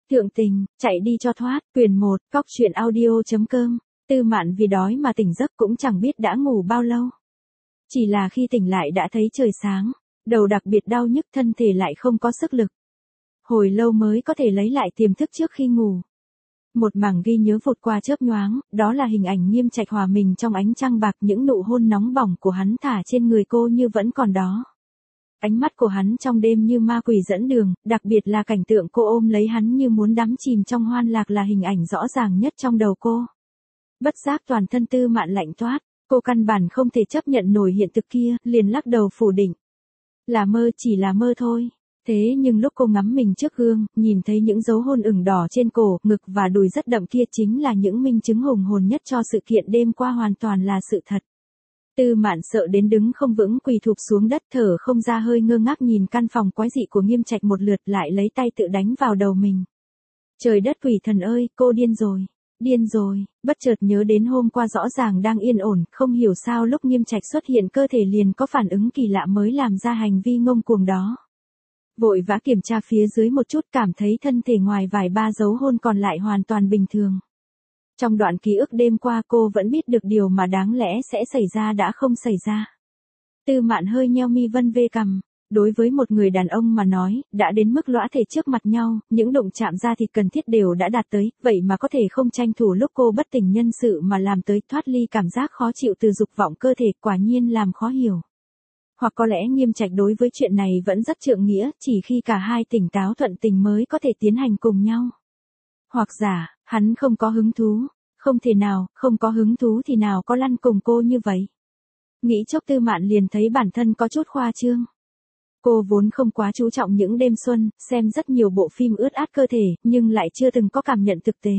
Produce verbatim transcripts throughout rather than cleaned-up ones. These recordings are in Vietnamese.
Thượng tình, chạy đi cho thoát, quyển một, cóc truyện audio.com, Tư Mạn vì đói mà tỉnh giấc cũng chẳng biết đã ngủ bao lâu. Chỉ là khi tỉnh lại đã thấy trời sáng, đầu đặc biệt đau nhức, thân thể lại không có sức lực. Hồi lâu mới có thể lấy lại tiềm thức trước khi ngủ. Một mảng ghi nhớ vụt qua chớp nhoáng, đó là hình ảnh Nghiêm Trạch hòa mình trong ánh trăng bạc, những nụ hôn nóng bỏng của hắn thả trên người cô như vẫn còn đó. Ánh mắt của hắn trong đêm như ma quỷ dẫn đường, đặc biệt là cảnh tượng cô ôm lấy hắn như muốn đắm chìm trong hoan lạc là hình ảnh rõ ràng nhất trong đầu cô. Bất giác toàn thân Tư Mạn lạnh toát, cô căn bản không thể chấp nhận nổi hiện thực kia, liền lắc đầu phủ định. Là mơ, chỉ là mơ thôi. Thế nhưng lúc cô ngắm mình trước gương, nhìn thấy những dấu hôn ửng đỏ trên cổ, ngực và đùi rất đậm kia chính là những minh chứng hùng hồn nhất cho sự kiện đêm qua hoàn toàn là sự thật. Tư Mạn sợ đến đứng không vững, quỳ thụp xuống đất, thở không ra, hơi ngơ ngác nhìn căn phòng quái dị của Nghiêm Trạch một lượt, lại lấy tay tự đánh vào đầu mình. Trời đất quỷ thần ơi, cô điên rồi, điên rồi, bất chợt nhớ đến hôm qua rõ ràng đang yên ổn, không hiểu sao lúc Nghiêm Trạch xuất hiện cơ thể liền có phản ứng kỳ lạ mới làm ra hành vi ngông cuồng đó. Vội vã kiểm tra phía dưới một chút, cảm thấy thân thể ngoài vài ba dấu hôn còn lại hoàn toàn bình thường. Trong đoạn ký ức đêm qua cô vẫn biết được điều mà đáng lẽ sẽ xảy ra đã không xảy ra. Tư Mạn hơi nheo mi vân vê cằm. Đối với một người đàn ông mà nói, đã đến mức lõa thể trước mặt nhau, những động chạm da thịt cần thiết đều đã đạt tới, vậy mà có thể không tranh thủ lúc cô bất tỉnh nhân sự mà làm tới, thoát ly cảm giác khó chịu từ dục vọng cơ thể, quả nhiên làm khó hiểu. Hoặc có lẽ Nghiêm Trạch đối với chuyện này vẫn rất trượng nghĩa, chỉ khi cả hai tỉnh táo thuận tình mới có thể tiến hành cùng nhau. Hoặc giả, hắn không có hứng thú, không thể nào, không có hứng thú thì nào có lăn cùng cô như vậy. Nghĩ chốc Tư Mạn liền thấy bản thân có chút khoa trương. Cô vốn không quá chú trọng những đêm xuân, xem rất nhiều bộ phim ướt át cơ thể, nhưng lại chưa từng có cảm nhận thực tế.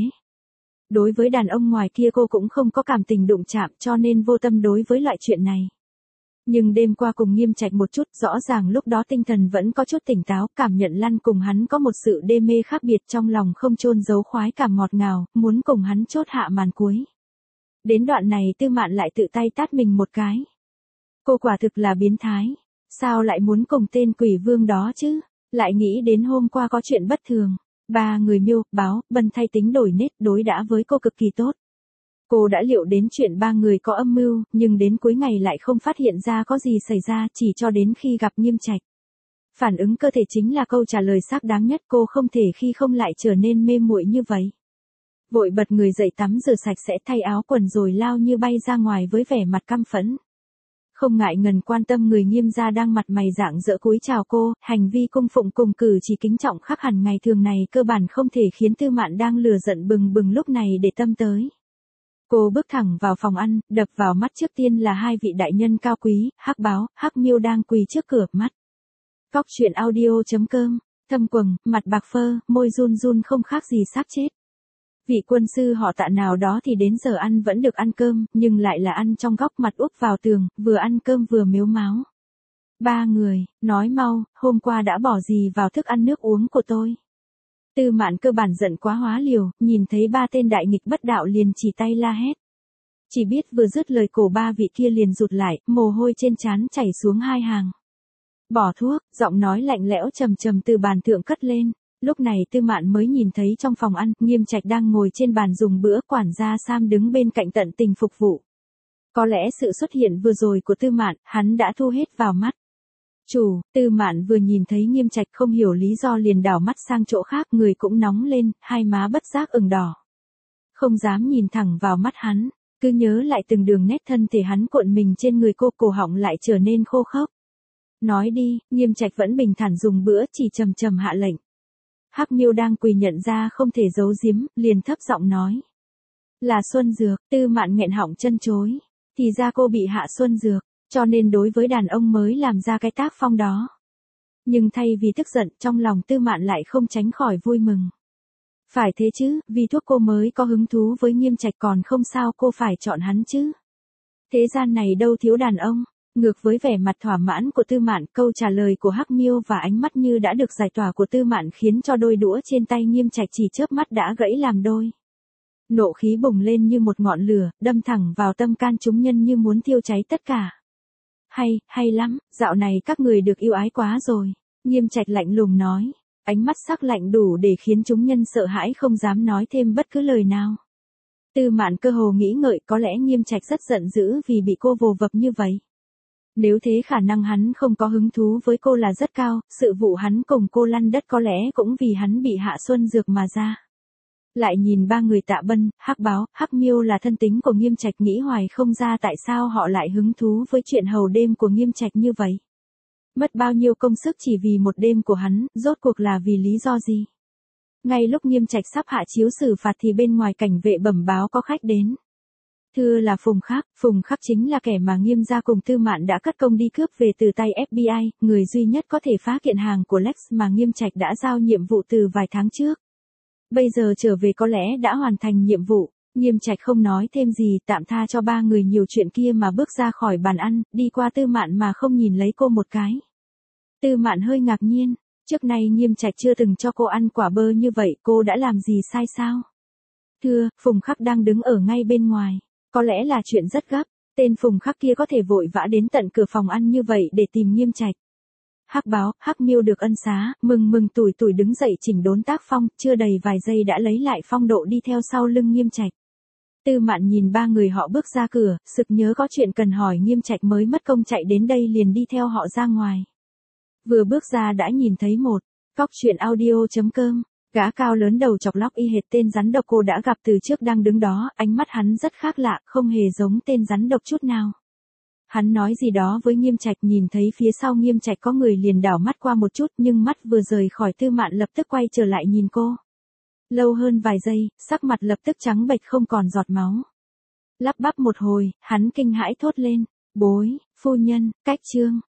Đối với đàn ông ngoài kia cô cũng không có cảm tình đụng chạm, cho nên vô tâm đối với loại chuyện này. Nhưng đêm qua cùng Nghiêm Trạch một chút, rõ ràng lúc đó tinh thần vẫn có chút tỉnh táo, cảm nhận lăn cùng hắn có một sự đê mê khác biệt, trong lòng không chôn giấu khoái cảm ngọt ngào, muốn cùng hắn chốt hạ màn cuối. Đến đoạn này Tư Mạn lại tự tay tát mình một cái. Cô quả thực là biến thái, sao lại muốn cùng tên quỷ vương đó chứ, lại nghĩ đến hôm qua có chuyện bất thường, ba người Miêu, Báo, Bân thay tính đổi nết đối đãi với cô cực kỳ tốt. Cô đã liệu đến chuyện ba người có âm mưu, nhưng đến cuối ngày lại không phát hiện ra có gì xảy ra, chỉ cho đến khi gặp Nghiêm Trạch. Phản ứng cơ thể chính là câu trả lời xác đáng nhất, cô không thể khi không lại trở nên mê muội như vậy. Vội bật người dậy tắm rửa sạch sẽ, thay áo quần rồi lao như bay ra ngoài với vẻ mặt căm phẫn. Không ngại ngần quan tâm người Nghiêm gia đang mặt mày rạng rỡ cúi chào cô, hành vi cung phụng cùng cử chỉ kính trọng khác hẳn ngày thường này cơ bản không thể khiến Tư Mạn đang lửa giận bừng bừng lúc này để tâm tới. Cô bước thẳng vào phòng ăn, đập vào mắt trước tiên là hai vị đại nhân cao quý, Hắc Báo, Hắc Miêu đang quỳ trước cửa mắt. Cóc truyện audio.com, thâm quầng, mặt bạc phơ, môi run run không khác gì xác chết. Vị quân sư họ Tạ nào đó thì đến giờ ăn vẫn được ăn cơm, nhưng lại là ăn trong góc mặt úp vào tường, vừa ăn cơm vừa mếu máo. Ba người, nói mau, hôm qua đã bỏ gì vào thức ăn nước uống của tôi. Tư Mạn cơ bản giận quá hóa liều, nhìn thấy ba tên đại nghịch bất đạo liền chỉ tay la hét. Chỉ biết vừa dứt lời cổ ba vị kia liền rụt lại, mồ hôi trên trán chảy xuống hai hàng. Bỏ thuốc, giọng nói lạnh lẽo trầm trầm từ bàn thượng cất lên. Lúc này Tư Mạn mới nhìn thấy trong phòng ăn, Nghiêm Trạch đang ngồi trên bàn dùng bữa, quản gia Sam đứng bên cạnh tận tình phục vụ. Có lẽ sự xuất hiện vừa rồi của Tư Mạn, hắn đã thu hết vào mắt. Chủ, Tư Mạn vừa nhìn thấy Nghiêm Trạch không hiểu lý do liền đảo mắt sang chỗ khác, người cũng nóng lên, hai má bất giác ửng đỏ. Không dám nhìn thẳng vào mắt hắn, cứ nhớ lại từng đường nét thân thể hắn cuộn mình trên người cô, cổ họng lại trở nên khô khốc. Nói đi, Nghiêm Trạch vẫn bình thản dùng bữa, chỉ trầm trầm hạ lệnh. Hắc Miêu đang quỳ nhận ra không thể giấu giếm, liền thấp giọng nói. Là Xuân Dược. Tư Mạn nghẹn họng chân chối. Thì ra cô bị hạ Xuân Dược, cho nên đối với đàn ông mới làm ra cái tác phong đó. Nhưng thay vì tức giận, trong lòng Tư Mạn lại không tránh khỏi vui mừng. Phải thế chứ, vì thuốc cô mới có hứng thú với Nghiêm Trạch, còn không sao cô phải chọn hắn chứ. Thế gian này đâu thiếu đàn ông. Ngược với vẻ mặt thỏa mãn của Tư Mạn, câu trả lời của Hắc Miêu và ánh mắt như đã được giải tỏa của Tư Mạn khiến cho đôi đũa trên tay Nghiêm Trạch chỉ chớp mắt đã gãy làm đôi. Nộ khí bùng lên như một ngọn lửa, đâm thẳng vào tâm can chúng nhân như muốn thiêu cháy tất cả. Hay, hay lắm, dạo này các người được yêu ái quá rồi. Nghiêm Trạch lạnh lùng nói. ánh mắt sắc lạnh đủ để khiến chúng nhân sợ hãi không dám nói thêm bất cứ lời nào. Tư Mạn cơ hồ nghĩ ngợi có lẽ Nghiêm Trạch rất giận dữ vì bị cô vồ vập như vậy. Nếu thế khả năng hắn không có hứng thú với cô là rất cao, sự vụ hắn cùng cô lăn đất có lẽ cũng vì hắn bị Hạ Xuân dược mà ra. Lại nhìn ba người Tạ Bân, Hắc Báo, Hắc Miêu là thân tính của Nghiêm Trạch nghĩ hoài không ra tại sao họ lại hứng thú với chuyện hầu đêm của Nghiêm Trạch như vậy. Mất bao nhiêu công sức chỉ vì một đêm của hắn, rốt cuộc là vì lý do gì? Ngay lúc Nghiêm Trạch sắp hạ chiếu xử phạt thì bên ngoài cảnh vệ bẩm báo có khách đến. Thưa là Phùng Khắc, Phùng Khắc chính là kẻ mà Nghiêm gia cùng Tư Mạn đã cất công đi cướp về từ tay ép bê i, người duy nhất có thể phá kiện hàng của Lex mà Nghiêm Trạch đã giao nhiệm vụ từ vài tháng trước. Bây giờ trở về có lẽ đã hoàn thành nhiệm vụ, Nghiêm Trạch không nói thêm gì, tạm tha cho ba người nhiều chuyện kia mà bước ra khỏi bàn ăn, đi qua Tư Mạn mà không nhìn lấy cô một cái. Tư Mạn hơi ngạc nhiên, trước nay Nghiêm Trạch chưa từng cho cô ăn quả bơ như vậy, cô đã làm gì sai sao? Thưa, Phùng Khắc đang đứng ở ngay bên ngoài, có lẽ là chuyện rất gấp, tên Phùng Khắc kia có thể vội vã đến tận cửa phòng ăn như vậy để tìm Nghiêm Trạch. Hắc Báo, Hắc Miêu được ân xá, mừng mừng tủi tủi đứng dậy chỉnh đốn tác phong, chưa đầy vài giây đã lấy lại phong độ đi theo sau lưng Nghiêm Trạch. Tư Mạn nhìn ba người họ bước ra cửa, sực nhớ có chuyện cần hỏi Nghiêm Trạch mới mất công chạy đến đây liền đi theo họ ra ngoài. Vừa bước ra đã nhìn thấy một, cóc truyện audio chấm com, gã cao lớn đầu chọc lóc y hệt tên rắn độc cô đã gặp từ trước đang đứng đó, ánh mắt hắn rất khác lạ, không hề giống tên rắn độc chút nào. Hắn nói gì đó với Nghiêm Trạch, nhìn thấy phía sau Nghiêm Trạch có người liền đảo mắt qua một chút nhưng mắt vừa rời khỏi Tư Mạn lập tức quay trở lại nhìn cô. Lâu hơn vài giây, sắc mặt lập tức trắng bệch không còn giọt máu. Lắp bắp một hồi, hắn kinh hãi thốt lên, bối, phu nhân, cách trương.